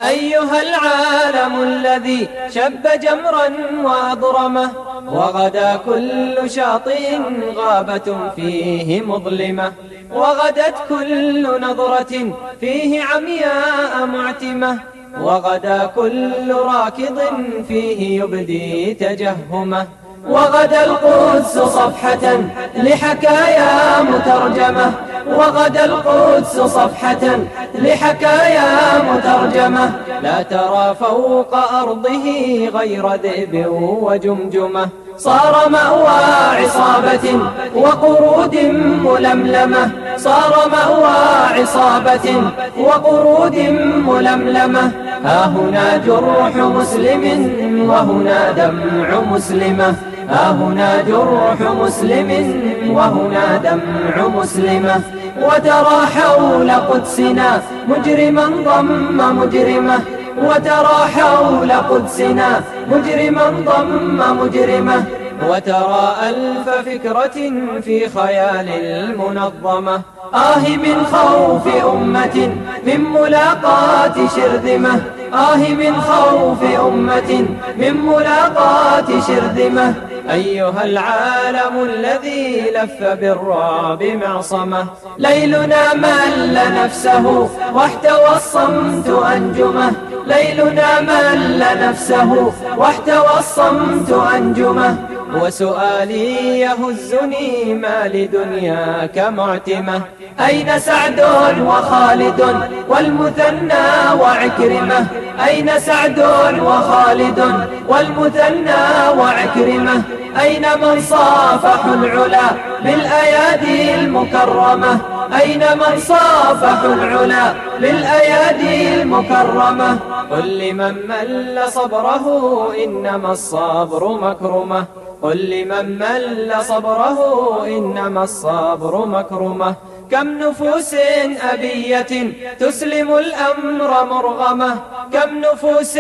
أيها العالم الذي شب جمرا وأضرمه، وغدا كل شاطئ غابة فيه مظلمة، وغدت كل نظرة فيه عمياء معتمة، وغدا كل راكض فيه يبدي تجهمه، وغدا القدس صفحة لحكايا مترجمة، وغدا القدس صفحة لحكايا مترجمة، لا ترى فوق أرضه غير ذئب وجمجمة، صار مأوى عصابة وقرود ململمة، صار مأوى عصابة وقرود ململمة، ها هنا جرح مسلم وهنا دمع مسلمة، ها هنا جرح مسلم وهنا دمع مسلمة، وترى حول قدسنا مجرما ضم مجرمة، وترى حول قدسنا مجرما ضم مجرمة، وترى ألف فكرة في خيال المنظمة، من خوف أمة من ملاقاة شرذمة، من خوف أمة من ملاقاة شرذمة، أيها العالم الذي لف بالرعب معصمة، ليلنا مل نفسه واحتوى الصمت أنجمه، ليلنا مل نفسه واحتوى الصمت أنجمه، وسؤالي يهزني ما لدنياك معتمة، أين سعد وخالد والمثنى وعكرمة، أين سعد وخالد والمثنى وعكرمة، أين من صافحوا العلا بالأيادي المكرمة، أين من صافحوا العلا بالأيادي المكرمة، قل لمن مل صبره إنما الصبر مكرمة، قل لمن مل صبره إنما الصبر مكرمة، كم نفوس أبية تسلم الأمر مرغمة، كم نفوس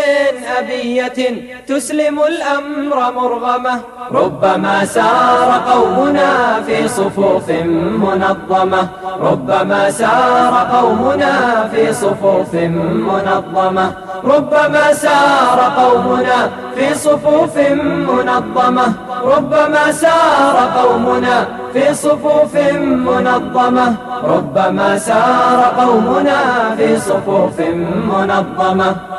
أبية تسلم الأمر مرغمة، ربما سار قومنا في صفوف منظمة، ربما سار قومنا في صفوف منظمة، ربما سار قومنا في صفوف منظمة، ربما سار قومنا في صفوف منظمة، ربما سار قومنا في صفوف منظمة.